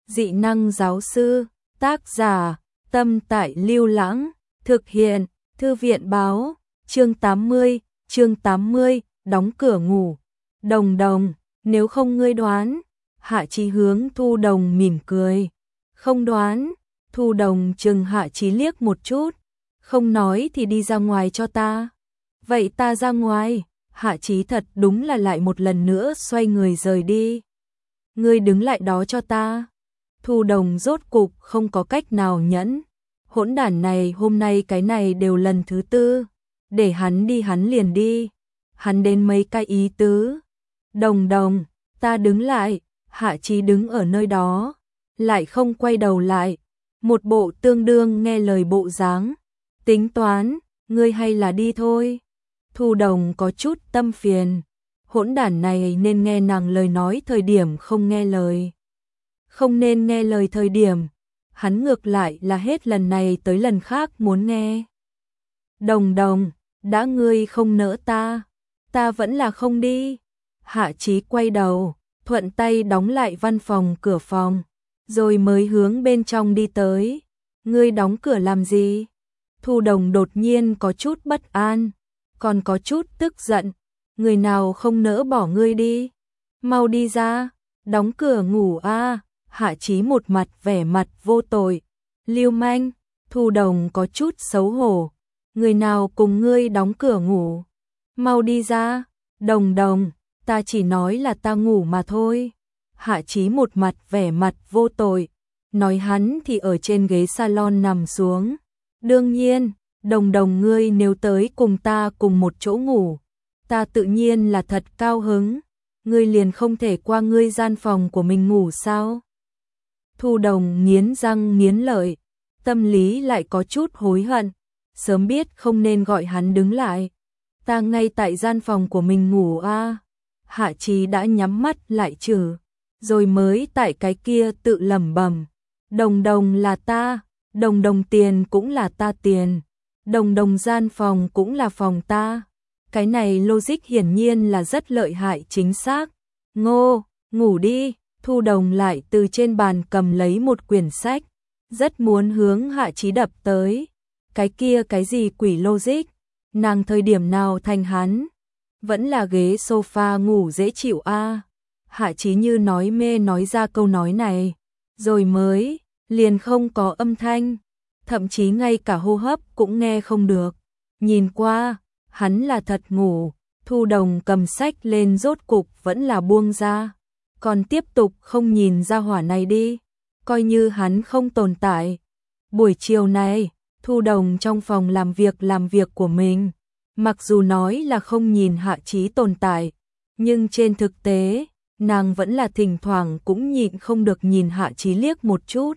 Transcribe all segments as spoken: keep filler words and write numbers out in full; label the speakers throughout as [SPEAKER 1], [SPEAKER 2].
[SPEAKER 1] Dị năng giáo sư, tác giả, Tâm Tại Lưu Lãng, thực hiện, Thư viện báo, chương tám mươi, chương tám mươi, đóng cửa ngủ. Đồng Đồng, nếu không ngươi đoán, Hạ Chí hướng Thu Đồng mỉm cười. Không đoán, Thu Đồng chừng Hạ Chí liếc một chút, không nói thì đi ra ngoài cho ta. Vậy ta ra ngoài, Hạ Chí thật đúng là lại một lần nữa xoay người rời đi. Ngươi đứng lại đó cho ta. Thu Đồng rốt cục không có cách nào nhẫn. Hỗn đản này hôm nay cái này đều lần thứ tư. Để hắn đi hắn liền đi. Hắn đến mấy cái ý tứ. Đồng Đồng, ta đứng lại. Hạ Chí đứng ở nơi đó, lại không quay đầu lại. Một bộ tương đương nghe lời bộ dáng. Tính toán, ngươi hay là đi thôi. Thu Đồng có chút tâm phiền. Hỗn đản này nên nghe nàng lời nói thời điểm không nghe lời. Không nên nghe lời thời điểm, hắn ngược lại là hết lần này tới lần khác muốn nghe. Đồng Đồng, đã ngươi không nỡ ta, ta vẫn là không đi. Hạ Chí quay đầu, thuận tay đóng lại văn phòng cửa phòng, rồi mới hướng bên trong đi tới. Ngươi đóng cửa làm gì? Thu Đồng đột nhiên có chút bất an, còn có chút tức giận. Người nào không nỡ bỏ ngươi đi? Mau đi ra, đóng cửa ngủ a. Hạ Chí một mặt vẻ mặt vô tội. Lưu manh, Thu Đồng có chút xấu hổ. Người nào cùng ngươi đóng cửa ngủ? Mau đi ra. Đồng Đồng, ta chỉ nói là ta ngủ mà thôi. Hạ Chí một mặt vẻ mặt vô tội. Nói hắn thì ở trên ghế salon nằm xuống. Đương nhiên, Đồng Đồng ngươi nếu tới cùng ta cùng một chỗ ngủ, ta tự nhiên là thật cao hứng. Ngươi liền không thể qua ngươi gian phòng của mình ngủ sao? Thu Đồng nghiến răng nghiến lợi, tâm lý lại có chút hối hận, sớm biết không nên gọi hắn đứng lại. Ta ngay tại gian phòng của mình ngủ a. Hạ Chí đã nhắm mắt lại trừ, rồi mới tại cái kia tự lẩm bẩm, Đồng Đồng là ta, Đồng Đồng tiền cũng là ta tiền, Đồng Đồng gian phòng cũng là phòng ta. Cái này logic hiển nhiên là rất lợi hại chính xác. Ngô, ngủ đi. Thu Đồng lại từ trên bàn cầm lấy một quyển sách, rất muốn hướng Hạ Chí đập tới. Cái kia cái gì quỷ logic, nàng thời điểm nào thành hắn? Vẫn là ghế sofa ngủ dễ chịu a. Hạ Chí như nói mê nói ra câu nói này, rồi mới liền không có âm thanh, thậm chí ngay cả hô hấp cũng nghe không được. Nhìn qua, hắn là thật ngủ. Thu Đồng cầm sách lên rốt cục vẫn là buông ra. Còn tiếp tục không nhìn ra hỏa này đi, coi như hắn không tồn tại. Buổi chiều này, Thu Đồng trong phòng làm việc làm việc của mình, mặc dù nói là không nhìn Hạ Chí tồn tại, nhưng trên thực tế, nàng vẫn là thỉnh thoảng cũng nhịn không được nhìn Hạ Chí liếc một chút.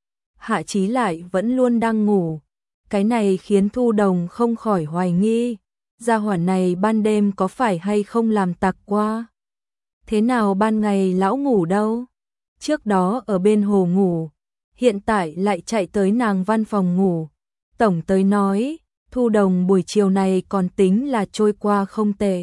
[SPEAKER 1] Hạ Chí lại vẫn luôn đang ngủ, cái này khiến Thu Đồng không khỏi hoài nghi, gia hỏa này ban đêm có phải hay không làm tặc qua. Thế nào ban ngày lão ngủ đâu? Trước đó ở bên hồ ngủ, hiện tại lại chạy tới nàng văn phòng ngủ. Tổng tới nói, Thu Đồng buổi chiều này còn tính là trôi qua không tệ.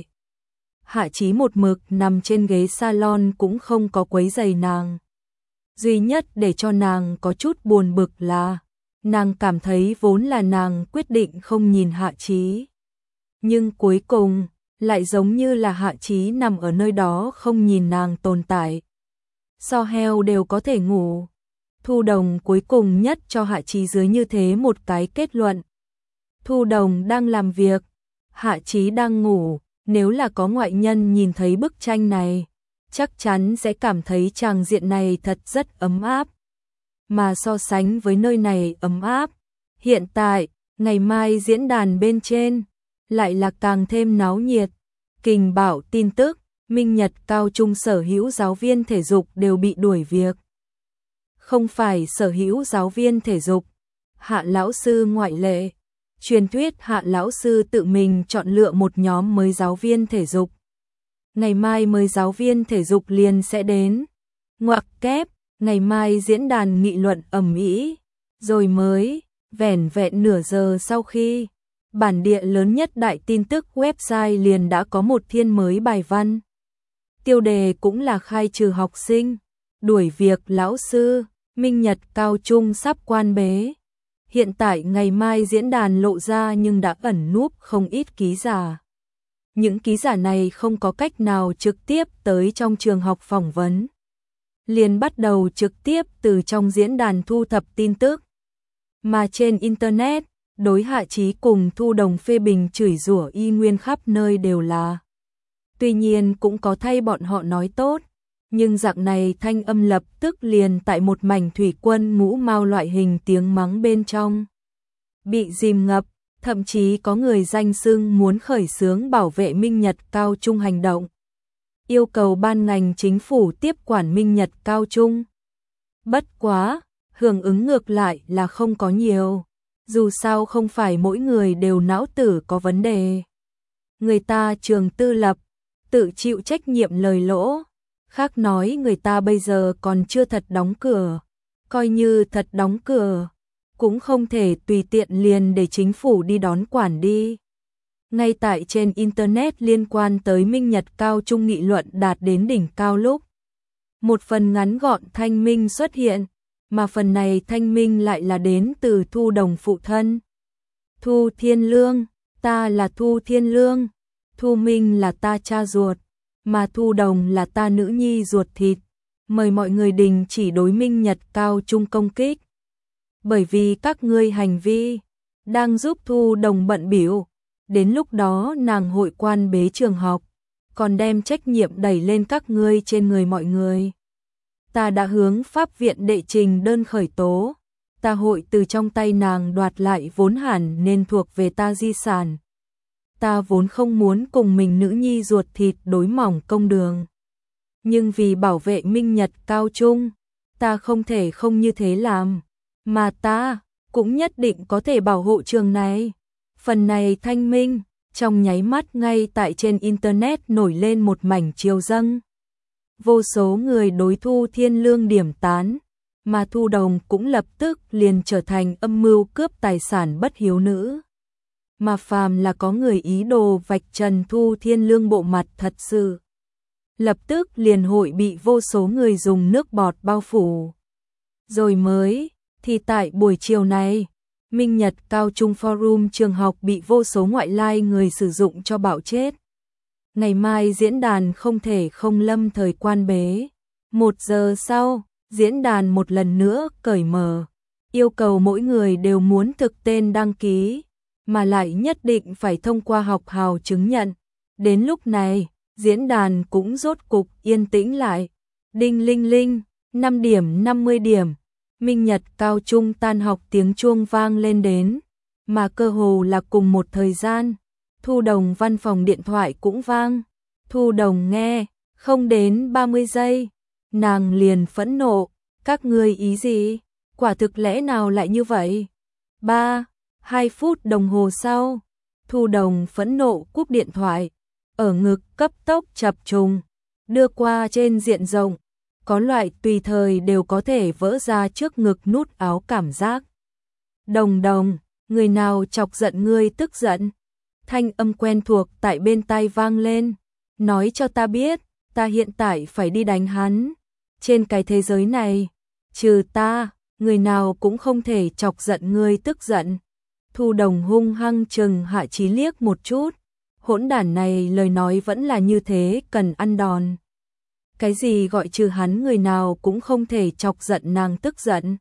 [SPEAKER 1] Hạ Chí một mực nằm trên ghế salon cũng không có quấy rầy nàng. Duy nhất để cho nàng có chút buồn bực là, nàng cảm thấy vốn là nàng quyết định không nhìn Hạ Chí. Nhưng cuối cùng, lại giống như là Hạ Chí nằm ở nơi đó không nhìn nàng tồn tại. So heo đều có thể ngủ. Thu Đồng cuối cùng nhất cho Hạ Chí dưới như thế một cái kết luận. Thu Đồng đang làm việc, Hạ Chí đang ngủ, nếu là có ngoại nhân nhìn thấy bức tranh này, chắc chắn sẽ cảm thấy tràng diện này thật rất ấm áp. Mà so sánh với nơi này ấm áp, hiện tại, ngày mai diễn đàn bên trên, lại là càng thêm náo nhiệt. Kình Bảo tin tức, Minh Nhật cao trung sở hữu giáo viên thể dục đều bị đuổi việc. Không phải sở hữu giáo viên thể dục, Hạ lão sư ngoại lệ. Truyền thuyết Hạ lão sư tự mình chọn lựa một nhóm mới giáo viên thể dục. Ngày mai mới giáo viên thể dục liền sẽ đến. Ngoặc kép, ngày mai diễn đàn nghị luận ầm ĩ, rồi mới vẻn vẹn nửa giờ sau khi bản địa lớn nhất đại tin tức website liền đã có một thiên mới bài văn. Tiêu đề cũng là khai trừ học sinh, đuổi việc lão sư, Minh Nhật Cao Trung sắp quan bế. Hiện tại ngày mai diễn đàn lộ ra nhưng đã ẩn núp không ít ký giả. Những ký giả này không có cách nào trực tiếp tới trong trường học phỏng vấn. Liền bắt đầu trực tiếp từ trong diễn đàn thu thập tin tức. Mà trên Internet, đối Hạ Chí cùng Thu Đồng phê bình chửi rủa y nguyên khắp nơi đều là. Tuy nhiên cũng có thay bọn họ nói tốt, nhưng dạng này thanh âm lập tức liền tại một mảnh thủy quân ngũ mao loại hình tiếng mắng bên trong. Bị dìm ngập, thậm chí có người danh xưng muốn khởi xướng bảo vệ Minh Nhật Cao Trung hành động. Yêu cầu ban ngành chính phủ tiếp quản Minh Nhật Cao Trung. Bất quá, hưởng ứng ngược lại là không có nhiều. Dù sao không phải mỗi người đều não tử có vấn đề. Người ta trường tư lập, tự chịu trách nhiệm lời lỗ. Khác nói người ta bây giờ còn chưa thật đóng cửa. Coi như thật đóng cửa, cũng không thể tùy tiện liền để chính phủ đi đón quản đi. Ngay tại trên Internet liên quan tới Minh Nhật Cao Trung nghị luận đạt đến đỉnh cao lúc. Một phần ngắn gọn thanh minh xuất hiện, mà phần này thanh minh lại là đến từ Thu Đồng phụ thân. Thu Thiên Lương, ta là Thu Thiên Lương, Thu Minh là ta cha ruột, mà Thu Đồng là ta nữ nhi ruột thịt. Mời mọi người đình chỉ đối Minh Nhật Cao Trung công kích. Bởi vì các ngươi hành vi đang giúp Thu Đồng bận bịu, đến lúc đó nàng hội quan bế trường học, còn đem trách nhiệm đẩy lên các ngươi trên người mọi người. Ta đã hướng pháp viện đệ trình đơn khởi tố, ta hội từ trong tay nàng đoạt lại vốn hẳn nên thuộc về ta di sản. Ta vốn không muốn cùng mình nữ nhi ruột thịt đối mỏng công đường. Nhưng vì bảo vệ Minh Nhật Cao Trung, ta không thể không như thế làm. Mà ta cũng nhất định có thể bảo hộ trường này. Phần này thanh minh, trong nháy mắt ngay tại trên Internet nổi lên một mảnh chiều dâng. Vô số người đối Thu Thiên Lương điểm tán, mà Thu Đồng cũng lập tức liền trở thành âm mưu cướp tài sản bất hiếu nữ. Mà phàm là có người ý đồ vạch trần Thu Thiên Lương bộ mặt thật sự, lập tức liền hội bị vô số người dùng nước bọt bao phủ. Rồi mới, thì tại buổi chiều này, Minh Nhật Cao Trung Forum trường học bị vô số ngoại lai người sử dụng cho bạo chết. Ngày mai diễn đàn không thể không lâm thời quan bế. Một giờ sau, diễn đàn một lần nữa cởi mở, yêu cầu mỗi người đều muốn thực tên đăng ký, mà lại nhất định phải thông qua học hào chứng nhận. Đến lúc này, diễn đàn cũng rốt cục yên tĩnh lại. Đinh linh linh, năm điểm năm mươi điểm. Minh Nhật Cao Trung tan học tiếng chuông vang lên đến, mà cơ hồ là cùng một thời gian, Thu Đồng văn phòng điện thoại cũng vang. Thu Đồng nghe, không đến ba mươi giây, nàng liền phẫn nộ, các ngươi ý gì? Quả thực lẽ nào lại như vậy? Ba, hai phút đồng hồ sau, Thu Đồng phẫn nộ cúp điện thoại, ở ngực cấp tốc chập trùng, đưa qua trên diện rộng. Có loại tùy thời đều có thể vỡ ra trước ngực nút áo cảm giác. Đồng Đồng, người nào chọc giận ngươi tức giận? Thanh âm quen thuộc tại bên tai vang lên. Nói cho ta biết, ta hiện tại phải đi đánh hắn. Trên cái thế giới này, trừ ta, người nào cũng không thể chọc giận ngươi tức giận. Thu Đồng hung hăng chừng Hạ Chí liếc một chút. Hỗn đản này lời nói vẫn là như thế, cần ăn đòn. Cái gì gọi trừ hắn người nào cũng không thể chọc giận nàng tức giận.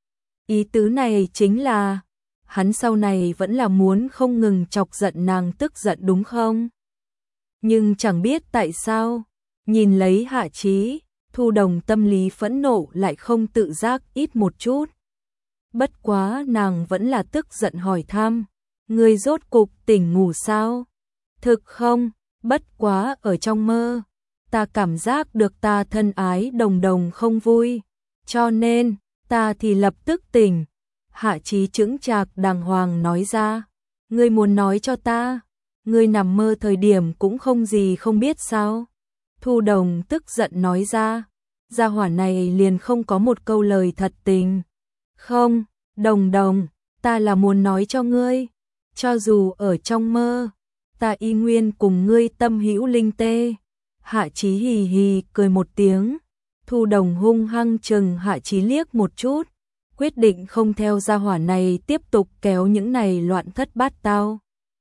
[SPEAKER 1] Ý tứ này chính là, hắn sau này vẫn là muốn không ngừng chọc giận nàng tức giận đúng không? Nhưng chẳng biết tại sao, nhìn lấy Hạ Chí, Thu Đồng tâm lý phẫn nộ lại không tự giác ít một chút. Bất quá nàng vẫn là tức giận hỏi thăm, ngươi rốt cục tỉnh ngủ sao? Thực không, bất quá ở trong mơ. Ta cảm giác được ta thân ái Đồng Đồng không vui, cho nên, ta thì lập tức tỉnh. Hạ Chí chững chạc đàng hoàng nói ra, ngươi muốn nói cho ta, ngươi nằm mơ thời điểm cũng không gì không biết sao? Thu Đồng tức giận nói ra, gia hỏa này liền không có một câu lời thật tình. Không, Đồng Đồng, ta là muốn nói cho ngươi, cho dù ở trong mơ, ta y nguyên cùng ngươi tâm hữu linh tê. Hạ Chí hì hì cười một tiếng, Thu Đồng hung hăng chừng Hạ Chí liếc một chút, quyết định không theo gia hỏa này tiếp tục kéo những này loạn thất bát tao.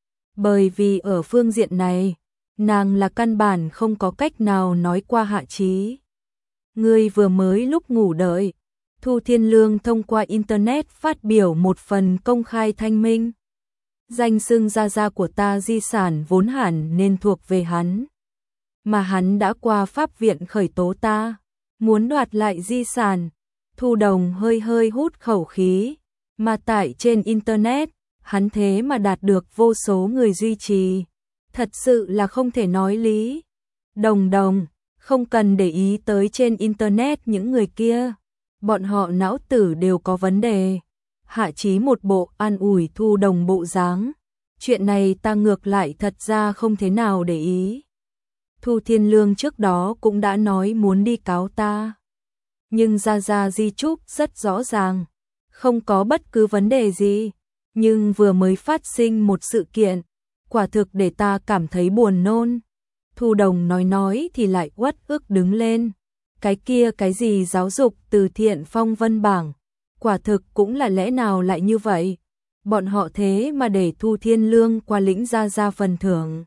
[SPEAKER 1] Bởi vì ở phương diện này, nàng là căn bản không có cách nào nói qua Hạ Chí. Ngươi vừa mới lúc ngủ đợi, Thu Thiên Lương thông qua Internet phát biểu một phần công khai thanh minh. Danh xưng gia gia của ta di sản vốn hẳn nên thuộc về hắn. Mà hắn đã qua pháp viện khởi tố ta, muốn đoạt lại di sản. Thu Đồng hơi hơi hút khẩu khí, mà tại trên Internet, hắn thế mà đạt được vô số người duy trì. Thật sự là không thể nói lý. Đồng Đồng, không cần để ý tới trên Internet những người kia. Bọn họ não tử đều có vấn đề. Hạ Chí một bộ an ủi Thu Đồng bộ dáng. Chuyện này ta ngược lại thật ra không thế nào để ý. Thu Thiên Lương trước đó cũng đã nói muốn đi cáo ta. Nhưng Gia Gia di chúc rất rõ ràng. Không có bất cứ vấn đề gì. Nhưng vừa mới phát sinh một sự kiện. Quả thực để ta cảm thấy buồn nôn. Thu Đồng nói nói thì lại uất ức đứng lên. Cái kia cái gì giáo dục từ thiện phong vân bảng. Quả thực cũng là lẽ nào lại như vậy. Bọn họ thế mà để Thu Thiên Lương qua lĩnh Gia Gia phần thưởng.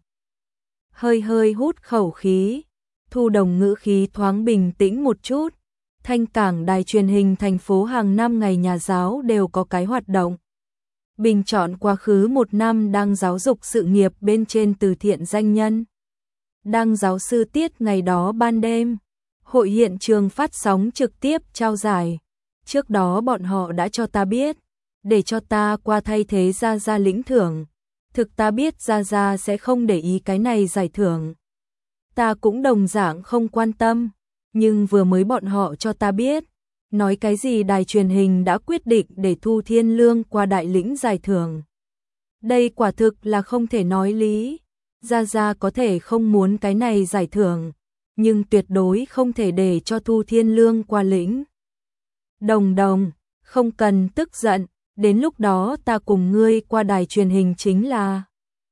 [SPEAKER 1] Hơi hơi hút khẩu khí. Thu Đồng ngữ khí thoáng bình tĩnh một chút. Thanh Cảng đài truyền hình thành phố hàng năm ngày nhà giáo đều có cái hoạt động. Bình chọn quá khứ một năm đang giáo dục sự nghiệp bên trên từ thiện danh nhân. Đăng giáo sư tiết ngày đó ban đêm. Hội hiện trường phát sóng trực tiếp trao giải. Trước đó bọn họ đã cho ta biết, để cho ta qua thay thế Gia Gia lĩnh thưởng. Thực ta biết Gia Gia sẽ không để ý cái này giải thưởng. Ta cũng đồng dạng không quan tâm, nhưng vừa mới bọn họ cho ta biết, nói cái gì đài truyền hình đã quyết định để Thu Thiên Lương qua đại lĩnh giải thưởng. Đây quả thực là không thể nói lý. Gia Gia có thể không muốn cái này giải thưởng, nhưng tuyệt đối không thể để cho Thu Thiên Lương qua lĩnh. Đồng Đồng, không cần tức giận, đến lúc đó ta cùng ngươi qua đài truyền hình chính là.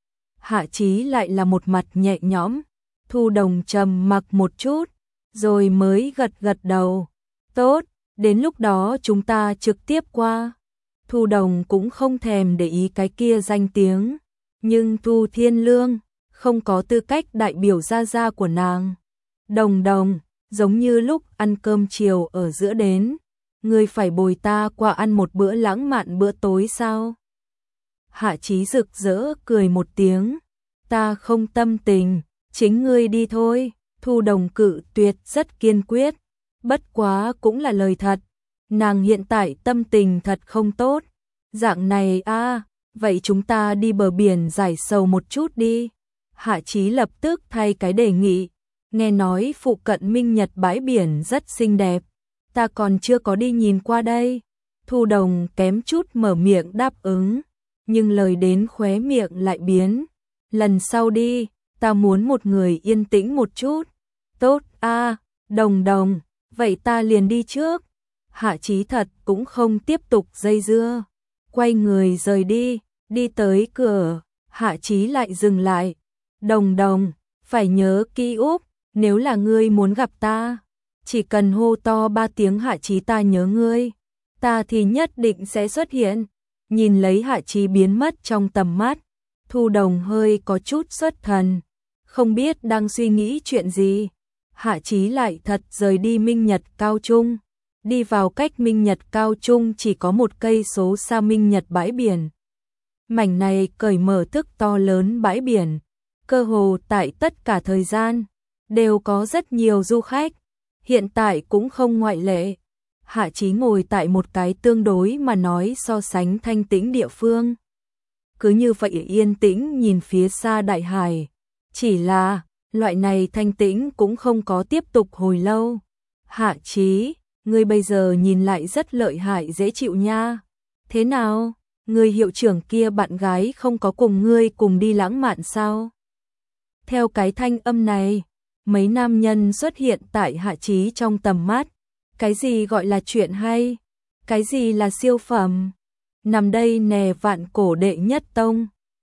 [SPEAKER 1] Hạ Chí lại là một mặt nhẹ nhõm. Thu Đồng trầm mặc một chút, rồi mới gật gật đầu. Tốt, đến lúc đó chúng ta trực tiếp qua. Thu Đồng cũng không thèm để ý cái kia danh tiếng, nhưng Thu Thiên Lương không có tư cách đại biểu Gia Gia của nàng. Đồng Đồng, giống như lúc ăn cơm chiều ở giữa đến, ngươi phải bồi ta qua ăn một bữa lãng mạn bữa tối sao? Hạ Chí rực rỡ cười một tiếng, ta không tâm tình, chính ngươi đi thôi. Thu Đồng cự tuyệt rất kiên quyết, bất quá cũng là lời thật, nàng hiện tại tâm tình thật không tốt. Dạng này a, à, vậy chúng ta đi bờ biển giải sầu một chút đi. Hạ Chí lập tức thay cái đề nghị, nghe nói phụ cận Minh Nhật bãi biển rất xinh đẹp, ta còn chưa có đi nhìn qua đây. Thu Đồng kém chút mở miệng đáp ứng, nhưng lời đến khóe miệng lại biến. Lần sau đi, ta muốn một người yên tĩnh một chút. Tốt a, à, Đồng Đồng, vậy ta liền đi trước. Hạ Chí thật cũng không tiếp tục dây dưa, quay người rời đi. Đi tới cửa, Hạ Chí lại dừng lại. Đồng Đồng, phải nhớ kỹ úp, nếu là ngươi muốn gặp ta, chỉ cần hô to ba tiếng Hạ Chí ta nhớ ngươi, ta thì nhất định sẽ xuất hiện. Nhìn lấy Hạ Chí biến mất trong tầm mắt, Thu Đồng hơi có chút xuất thần, không biết đang suy nghĩ chuyện gì. Hạ Chí lại thật rời đi Minh Nhật Cao Trung, đi vào cách Minh Nhật Cao Trung chỉ có một cây số xa Minh Nhật bãi biển. Mảnh này cởi mở thức to lớn bãi biển, cơ hồ tại tất cả thời gian đều có rất nhiều du khách, hiện tại cũng không ngoại lệ. Hạ Chí ngồi tại một cái tương đối mà nói so sánh thanh tĩnh địa phương. Cứ như vậy yên tĩnh nhìn phía xa đại hải, chỉ là loại này thanh tĩnh cũng không có tiếp tục hồi lâu. Hạ Chí, ngươi bây giờ nhìn lại rất lợi hại dễ chịu nha. Thế nào, người hiệu trưởng kia bạn gái không có cùng ngươi cùng đi lãng mạn sao? Theo cái thanh âm này, mấy nam nhân xuất hiện tại Hạ Chí trong tầm mắt. Cái gì gọi là chuyện hay? Cái gì là siêu phẩm? Nằm đây nè vạn cổ đệ nhất tông.